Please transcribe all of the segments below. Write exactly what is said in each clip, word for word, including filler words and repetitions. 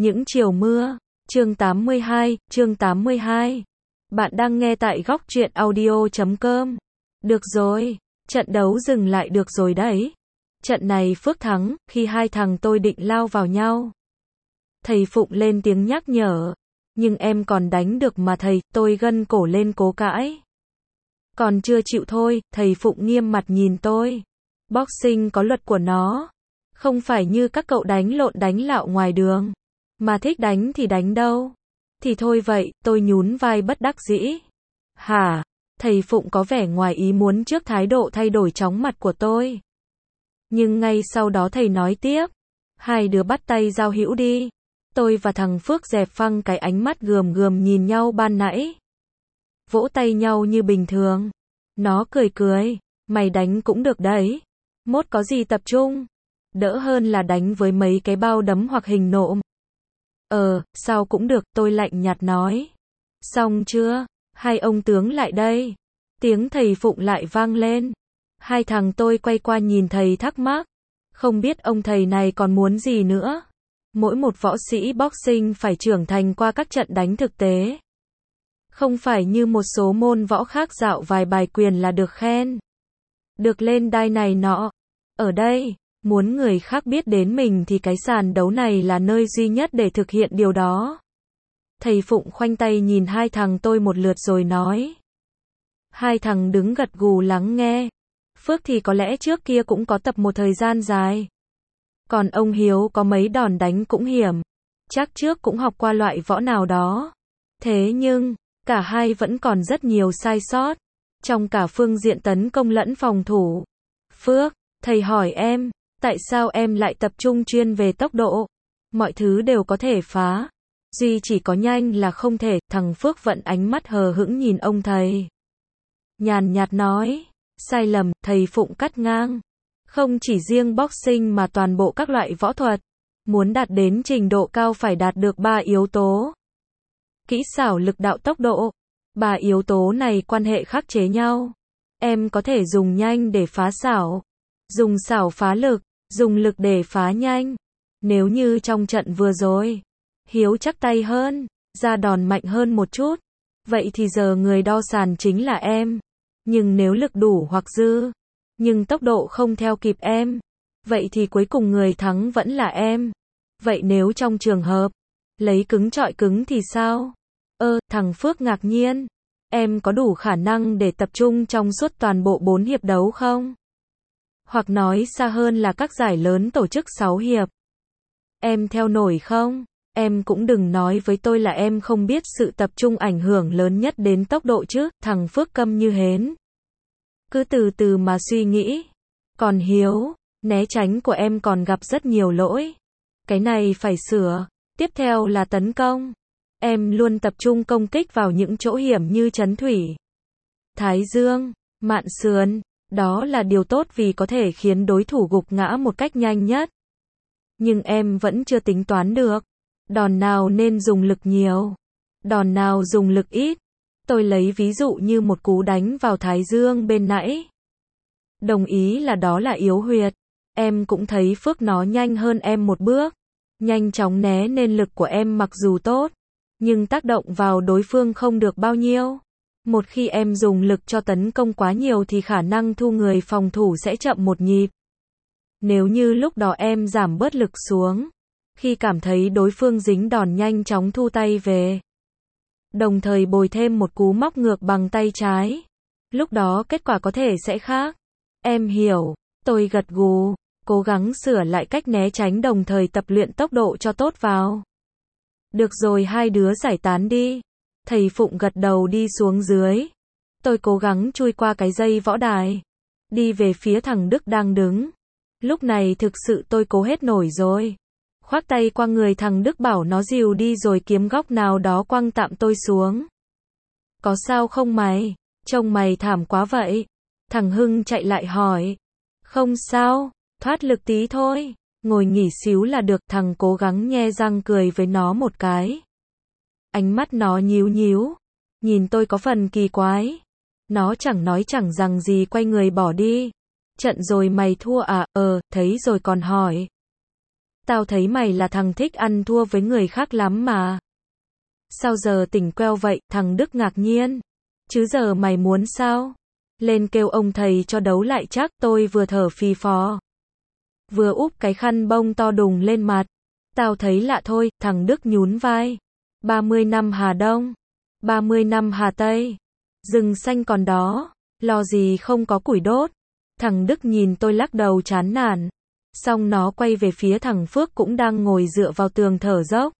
Những chiều mưa, chương tám mươi hai, chương tám mươi hai. Bạn đang nghe tại góc truyện audio chấm com. Được rồi, trận đấu dừng lại được rồi đấy. Trận này Phước thắng, khi hai thằng tôi định lao vào nhau. Thầy Phụng lên tiếng nhắc nhở. Nhưng em còn đánh được mà thầy, tôi gân cổ lên cố cãi. Còn chưa chịu thôi, thầy Phụng nghiêm mặt nhìn tôi. Boxing có luật của nó. Không phải như các cậu đánh lộn đánh lạo ngoài đường. Mà thích đánh thì đánh đâu. Thì thôi vậy, tôi nhún vai bất đắc dĩ. Hả? Thầy Phụng có vẻ ngoài ý muốn trước thái độ thay đổi chóng mặt của tôi. Nhưng ngay sau đó thầy nói tiếp. Hai đứa bắt tay giao hữu đi. Tôi và thằng Phước dẹp phăng cái ánh mắt gườm gườm nhìn nhau ban nãy. Vỗ tay nhau như bình thường. Nó cười cười. Mày đánh cũng được đấy. Mốt có gì tập trung. Đỡ hơn là đánh với mấy cái bao đấm hoặc hình nộm. Ờ, sao cũng được, tôi lạnh nhạt nói. Xong chưa? Hai ông tướng lại đây. Tiếng thầy Phụng lại vang lên. Hai thằng tôi quay qua nhìn thầy thắc mắc. Không biết ông thầy này còn muốn gì nữa. Mỗi một võ sĩ boxing phải trưởng thành qua các trận đánh thực tế. Không phải như một số môn võ khác dạo vài bài quyền là được khen. Được lên đai này nọ. Ở đây, muốn người khác biết đến mình thì cái sàn đấu này là nơi duy nhất để thực hiện điều đó. Thầy Phụng khoanh tay nhìn hai thằng tôi một lượt rồi nói. Hai thằng đứng gật gù lắng nghe. Phước thì có lẽ trước kia cũng có tập một thời gian dài. Còn ông Hiếu có mấy đòn đánh cũng hiểm. Chắc trước cũng học qua loại võ nào đó. Thế nhưng, cả hai vẫn còn rất nhiều sai sót. Trong cả phương diện tấn công lẫn phòng thủ. Phước, thầy hỏi em, tại sao em lại tập trung chuyên về tốc độ? Mọi thứ đều có thể phá. Duy chỉ có nhanh là không thể. Thằng Phước vận ánh mắt hờ hững nhìn ông thầy. Nhàn nhạt nói. Sai lầm, thầy Phụng cắt ngang. Không chỉ riêng boxing mà toàn bộ các loại võ thuật. Muốn đạt đến trình độ cao phải đạt được ba yếu tố. Kỹ xảo, lực đạo, tốc độ. Ba yếu tố này quan hệ khắc chế nhau. Em có thể dùng nhanh để phá xảo. Dùng xảo phá lực. Dùng lực để phá nhanh. Nếu như trong trận vừa rồi, Hiếu chắc tay hơn, ra đòn mạnh hơn một chút. Vậy thì giờ người đo sàn chính là em. Nhưng nếu lực đủ hoặc dư, nhưng tốc độ không theo kịp em, vậy thì cuối cùng người thắng vẫn là em. Vậy nếu trong trường hợp lấy cứng chọi cứng thì sao? Ơ, thằng Phước ngạc nhiên. Em có đủ khả năng để tập trung trong suốt toàn bộ bốn hiệp đấu không? Hoặc nói xa hơn là các giải lớn tổ chức sáu hiệp. Em theo nổi không? Em cũng đừng nói với tôi là em không biết sự tập trung ảnh hưởng lớn nhất đến tốc độ chứ. Thằng Phước câm như hến. Cứ từ từ mà suy nghĩ. Còn Hiếu, né tránh của em còn gặp rất nhiều lỗi. Cái này phải sửa. Tiếp theo là tấn công. Em luôn tập trung công kích vào những chỗ hiểm như trấn thủy, thái dương, mạn sườn. Đó là điều tốt vì có thể khiến đối thủ gục ngã một cách nhanh nhất. Nhưng em vẫn chưa tính toán được. Đòn nào nên dùng lực nhiều. Đòn nào dùng lực ít. Tôi lấy ví dụ như một cú đánh vào thái dương bên nãy. Đồng ý là đó là yếu huyệt. Em cũng thấy Phước nó nhanh hơn em một bước. Nhanh chóng né nên lực của em mặc dù tốt. Nhưng tác động vào đối phương không được bao nhiêu. Một khi em dùng lực cho tấn công quá nhiều thì khả năng thu người phòng thủ sẽ chậm một nhịp. Nếu như lúc đó em giảm bớt lực xuống. Khi cảm thấy đối phương dính đòn nhanh chóng thu tay về. Đồng thời bồi thêm một cú móc ngược bằng tay trái. Lúc đó kết quả có thể sẽ khác. Em hiểu. Tôi gật gù. Cố gắng sửa lại cách né tránh đồng thời tập luyện tốc độ cho tốt vào. Được rồi, hai đứa giải tán đi. Thầy Phụng gật đầu đi xuống dưới. Tôi cố gắng chui qua cái dây võ đài. Đi về phía thằng Đức đang đứng. Lúc này thực sự tôi cố hết nổi rồi. Khoác tay qua người thằng Đức bảo nó dìu đi rồi kiếm góc nào đó quăng tạm tôi xuống. Có sao không mày? Trông mày thảm quá vậy. Thằng Hưng chạy lại hỏi. Không sao, thoát lực tí thôi. Ngồi nghỉ xíu là được. Thằng cố gắng nhe răng cười với nó một cái. Ánh mắt nó nhíu nhíu. Nhìn tôi có phần kỳ quái. Nó chẳng nói chẳng rằng gì quay người bỏ đi. Trận rồi mày thua à? Ờ, thấy rồi còn hỏi. Tao thấy mày là thằng thích ăn thua với người khác lắm mà. Sao giờ tỉnh queo vậy? Thằng Đức ngạc nhiên. Chứ giờ mày muốn sao? Lên kêu ông thầy cho đấu lại chắc. Tôi vừa thở phì phò, vừa úp cái khăn bông to đùng lên mặt. Tao thấy lạ thôi. Thằng Đức nhún vai. ba mươi năm Hà Đông, ba mươi năm Hà Tây, rừng xanh còn đó, lo gì không có củi đốt. Thằng Đức nhìn tôi lắc đầu chán nản. Xong nó quay về phía thằng Phước cũng đang ngồi dựa vào tường thở dốc.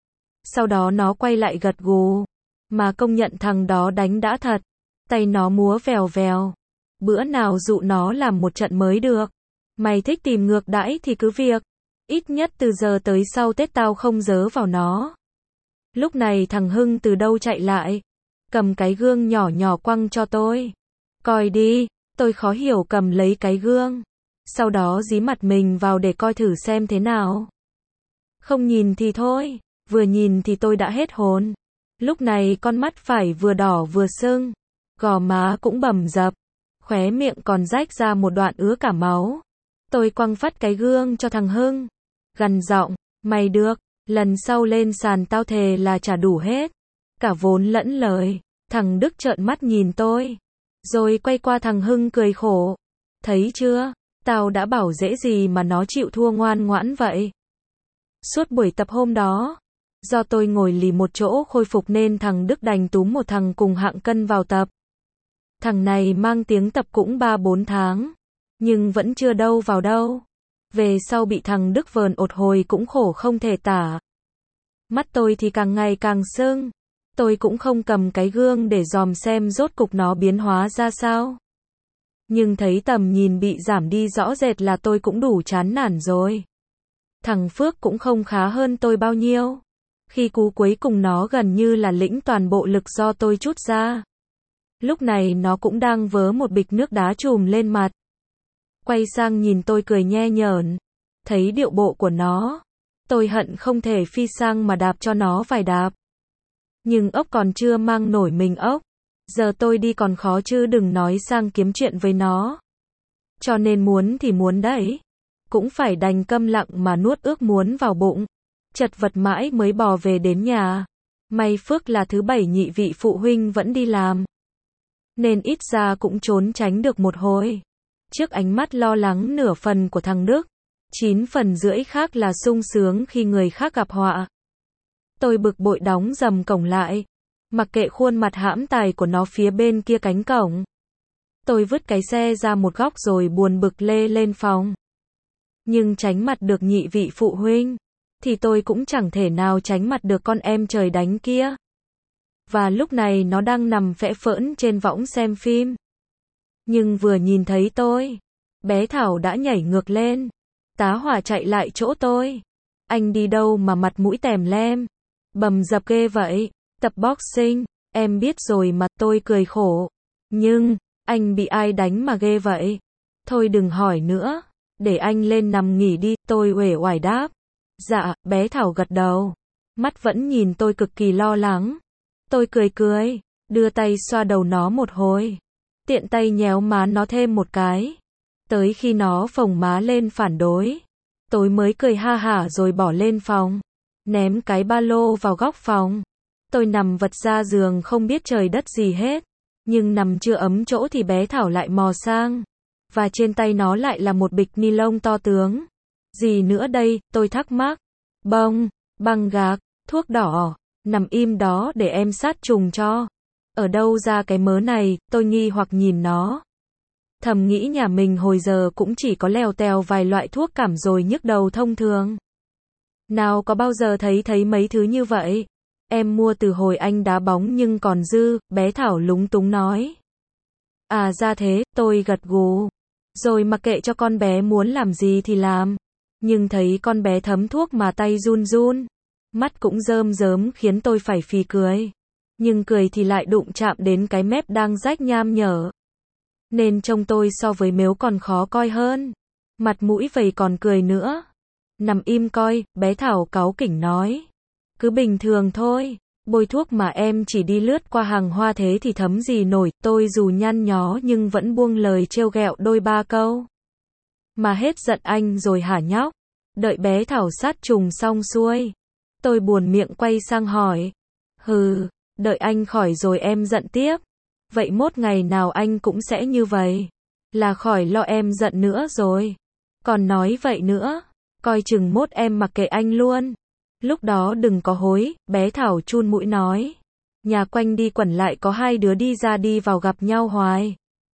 Sau đó nó quay lại gật gù. Mà công nhận thằng đó đánh đã thật. Tay nó múa vèo vèo. Bữa nào dụ nó làm một trận mới được. Mày thích tìm ngược đãi thì cứ việc. Ít nhất từ giờ tới sau Tết tao không dớ vào nó. Lúc này thằng Hưng từ đâu chạy lại. Cầm cái gương nhỏ nhỏ quăng cho tôi. Coi đi. Tôi khó hiểu cầm lấy cái gương. Sau đó dí mặt mình vào để coi thử xem thế nào. Không nhìn thì thôi. Vừa nhìn thì tôi đã hết hồn. Lúc này con mắt phải vừa đỏ vừa sưng. Gò má cũng bầm dập. Khóe miệng còn rách ra một đoạn ứa cả máu. Tôi quăng phát cái gương cho thằng Hưng. Gằn giọng, mày được. Lần sau lên sàn tao thề là trả đủ hết. Cả vốn lẫn lời. Thằng Đức trợn mắt nhìn tôi. Rồi quay qua thằng Hưng cười khổ. Thấy chưa? Tao đã bảo dễ gì mà nó chịu thua ngoan ngoãn vậy. Suốt buổi tập hôm đó, do tôi ngồi lì một chỗ khôi phục nên thằng Đức đành túm một thằng cùng hạng cân vào tập. Thằng này mang tiếng tập cũng ba bốn tháng. Nhưng vẫn chưa đâu vào đâu. Về sau bị thằng Đức vờn ột hồi cũng khổ không thể tả. Mắt tôi thì càng ngày càng sưng. Tôi cũng không cầm cái gương để dòm xem rốt cục nó biến hóa ra sao. Nhưng thấy tầm nhìn bị giảm đi rõ rệt là tôi cũng đủ chán nản rồi. Thằng Phước cũng không khá hơn tôi bao nhiêu. Khi cú cuối cùng nó gần như là lĩnh toàn bộ lực do tôi trút ra. Lúc này nó cũng đang vớ một bịch nước đá chùm lên mặt. Quay sang nhìn tôi cười nhe nhởn. Thấy điệu bộ của nó, tôi hận không thể phi sang mà đạp cho nó vài đạp. Nhưng ốc còn chưa mang nổi mình ốc. Giờ tôi đi còn khó chứ đừng nói sang kiếm chuyện với nó. Cho nên muốn thì muốn đấy. Cũng phải đành câm lặng mà nuốt ước muốn vào bụng. Chật vật mãi mới bò về đến nhà. May Phước là thứ bảy nhị vị phụ huynh vẫn đi làm. Nên ít ra cũng trốn tránh được một hồi. Trước ánh mắt lo lắng nửa phần của thằng Đức, chín phần rưỡi khác là sung sướng khi người khác gặp họa. Tôi bực bội đóng dầm cổng lại. Mặc kệ khuôn mặt hãm tài của nó phía bên kia cánh cổng. Tôi vứt cái xe ra một góc rồi buồn bực lê lên phòng. Nhưng tránh mặt được nhị vị phụ huynh, thì tôi cũng chẳng thể nào tránh mặt được con em trời đánh kia. Và lúc này nó đang nằm phẽ phỡn trên võng xem phim. Nhưng vừa nhìn thấy tôi, bé Thảo đã nhảy ngược lên. Tá hỏa chạy lại chỗ tôi. Anh đi đâu mà mặt mũi tèm lem, bầm dập ghê vậy? Tập boxing, em biết rồi mà. Tôi cười khổ. Nhưng, anh bị ai đánh mà ghê vậy? Thôi đừng hỏi nữa, để anh lên nằm nghỉ đi. Tôi uể oải đáp. Dạ, bé Thảo gật đầu. Mắt vẫn nhìn tôi cực kỳ lo lắng. Tôi cười cười, đưa tay xoa đầu nó một hồi. Tiện tay nhéo má nó thêm một cái. Tới khi nó phồng má lên phản đối, tôi mới cười ha hả rồi bỏ lên phòng. Ném cái ba lô vào góc phòng. Tôi nằm vật ra giường không biết trời đất gì hết. Nhưng nằm chưa ấm chỗ thì bé Thảo lại mò sang. Và trên tay nó lại là một bịch ni lông to tướng. Gì nữa đây, tôi thắc mắc. Bông, băng gạc, thuốc đỏ. Nằm im đó để em sát trùng cho. Ở đâu ra cái mớ này, tôi nghi hoặc nhìn nó. Thầm nghĩ nhà mình hồi giờ cũng chỉ có lèo tèo vài loại thuốc cảm rồi nhức đầu thông thường. Nào có bao giờ thấy thấy mấy thứ như vậy. Em mua từ hồi anh đá bóng nhưng còn dư, bé Thảo lúng túng nói. À ra thế, tôi gật gù. Rồi mặc kệ cho con bé muốn làm gì thì làm. Nhưng thấy con bé thấm thuốc mà tay run run. Mắt cũng rơm rớm khiến tôi phải phì cười. Nhưng cười thì lại đụng chạm đến cái mép đang rách nham nhở. Nên trông tôi so với mếu còn khó coi hơn. Mặt mũi vầy còn cười nữa. Nằm im coi, bé Thảo cáu kỉnh nói. Cứ bình thường thôi. Bôi thuốc mà em chỉ đi lướt qua hàng hoa thế thì thấm gì nổi. Tôi dù nhăn nhó nhưng vẫn buông lời trêu ghẹo đôi ba câu. Mà hết giận anh rồi hả nhóc? Đợi bé Thảo sát trùng xong xuôi, tôi buồn miệng quay sang hỏi. Hừ, đợi anh khỏi rồi em giận tiếp. Vậy mốt ngày nào anh cũng sẽ như vậy. Là khỏi lo em giận nữa rồi. Còn nói vậy nữa, coi chừng mốt em mặc kệ anh luôn. Lúc đó đừng có hối, bé Thảo chun mũi nói. Nhà quanh đi quẩn lại có hai đứa đi ra đi vào gặp nhau hoài.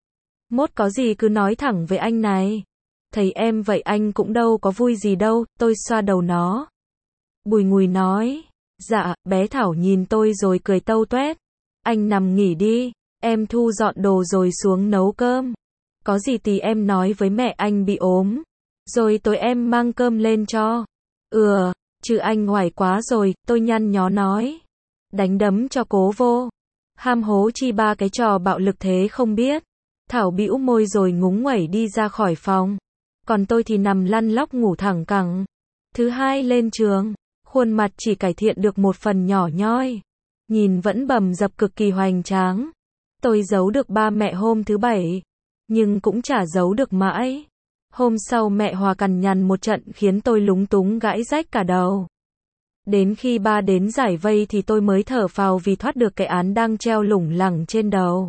Mốt có gì cứ nói thẳng với anh này. Thấy em vậy anh cũng đâu có vui gì đâu, tôi xoa đầu nó. Bùi ngùi nói. Dạ, bé Thảo nhìn tôi rồi cười tâu tuét. Anh nằm nghỉ đi, em thu dọn đồ rồi xuống nấu cơm. Có gì thì em nói với mẹ anh bị ốm. Rồi tối em mang cơm lên cho. Ừ, chứ anh hoài quá rồi, tôi nhăn nhó nói. Đánh đấm cho cố vô. Ham hố chi ba cái trò bạo lực thế không biết. Thảo bĩu môi rồi ngúng nguẩy đi ra khỏi phòng. Còn tôi thì nằm lăn lóc ngủ thẳng cẳng. Thứ hai lên trường, khuôn mặt chỉ cải thiện được một phần nhỏ nhoi. Nhìn vẫn bầm dập cực kỳ hoành tráng. Tôi giấu được ba mẹ hôm thứ bảy, nhưng cũng chả giấu được mãi. Hôm sau mẹ Hòa cằn nhằn một trận khiến tôi lúng túng gãi rách cả đầu. Đến khi ba đến giải vây thì tôi mới thở phào vì thoát được cái án đang treo lủng lẳng trên đầu.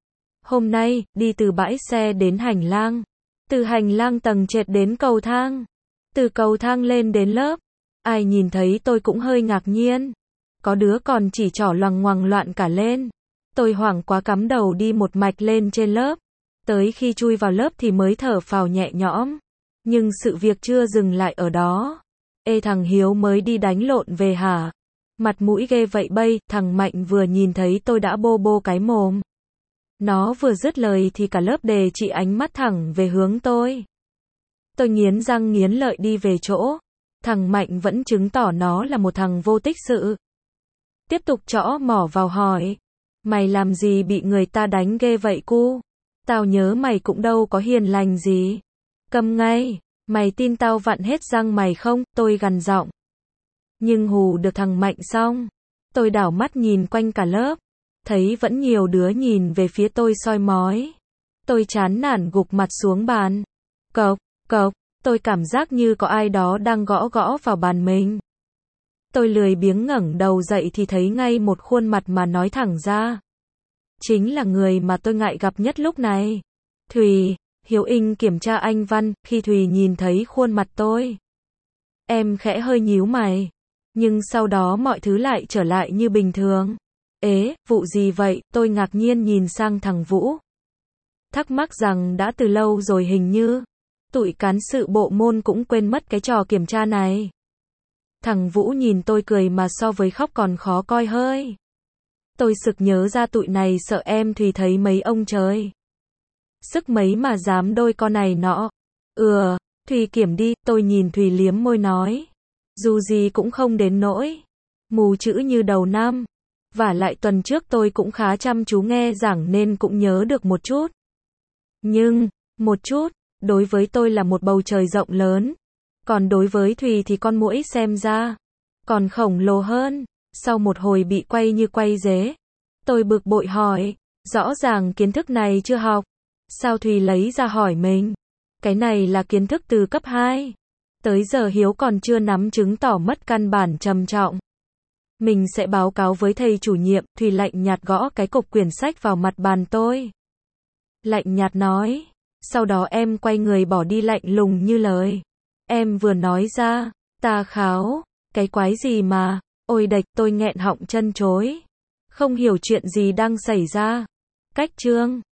Hôm nay, đi từ bãi xe đến hành lang. Từ hành lang tầng trệt đến cầu thang. Từ cầu thang lên đến lớp. Ai nhìn thấy tôi cũng hơi ngạc nhiên. Có đứa còn chỉ trỏ loằng ngoằng loạn cả lên. Tôi hoảng quá cắm đầu đi một mạch lên trên lớp. Tới khi chui vào lớp thì mới thở phào nhẹ nhõm. Nhưng sự việc chưa dừng lại ở đó. Ê thằng Hiếu mới đi đánh lộn về hả? Mặt mũi ghê vậy bây, thằng Mạnh vừa nhìn thấy tôi đã bô bô cái mồm. Nó vừa dứt lời thì cả lớp đề chỉ ánh mắt thẳng về hướng tôi. Tôi nghiến răng nghiến lợi đi về chỗ. Thằng Mạnh vẫn chứng tỏ nó là một thằng vô tích sự. Tiếp tục trõ mỏ vào hỏi. Mày làm gì bị người ta đánh ghê vậy cu? Tao nhớ mày cũng đâu có hiền lành gì. Câm ngay, mày tin tao vặn hết răng mày không? Tôi gằn giọng. Nhưng hù được thằng Mạnh xong, tôi đảo mắt nhìn quanh cả lớp. Thấy vẫn nhiều đứa nhìn về phía tôi soi mói. Tôi chán nản gục mặt xuống bàn. Cộc, cộc, tôi cảm giác như có ai đó đang gõ gõ vào bàn mình. Tôi lười biếng ngẩng đầu dậy thì thấy ngay một khuôn mặt mà nói thẳng ra. Chính là người mà tôi ngại gặp nhất lúc này. Thùy, Hiếu Inh kiểm tra anh Văn, khi Thùy nhìn thấy khuôn mặt tôi. Em khẽ hơi nhíu mày. Nhưng sau đó mọi thứ lại trở lại như bình thường. Ế, vụ gì vậy? Tôi ngạc nhiên nhìn sang thằng Vũ. Thắc mắc rằng đã từ lâu rồi hình như tụi cán sự bộ môn cũng quên mất cái trò kiểm tra này. Thằng Vũ nhìn tôi cười mà so với khóc còn khó coi hơi. Tôi sực nhớ ra tụi này sợ em Thùy thấy mấy ông trời. Sức mấy mà dám đôi con này nọ. Ừ, Thùy kiểm đi, tôi nhìn Thùy liếm môi nói. Dù gì cũng không đến nỗi mù chữ như đầu năm. Vả lại tuần trước tôi cũng khá chăm chú nghe giảng nên cũng nhớ được một chút. Nhưng, một chút, đối với tôi là một bầu trời rộng lớn. Còn đối với Thùy thì con muỗi xem ra còn khổng lồ hơn. Sau một hồi bị quay như quay dế, tôi bực bội hỏi. Rõ ràng kiến thức này chưa học. Sao Thùy lấy ra hỏi mình? Cái này là kiến thức từ cấp hai. Tới giờ Hiếu còn chưa nắm chứng tỏ mất căn bản trầm trọng. Mình sẽ báo cáo với thầy chủ nhiệm. Thùy lạnh nhạt gõ cái cục quyển sách vào mặt bàn tôi. Lạnh nhạt nói. Sau đó em quay người bỏ đi lạnh lùng như lời em vừa nói ra. Ta kháo. Cái quái gì mà. Ôi đệch, tôi nghẹn họng chân chối. Không hiểu chuyện gì đang xảy ra. Cách chương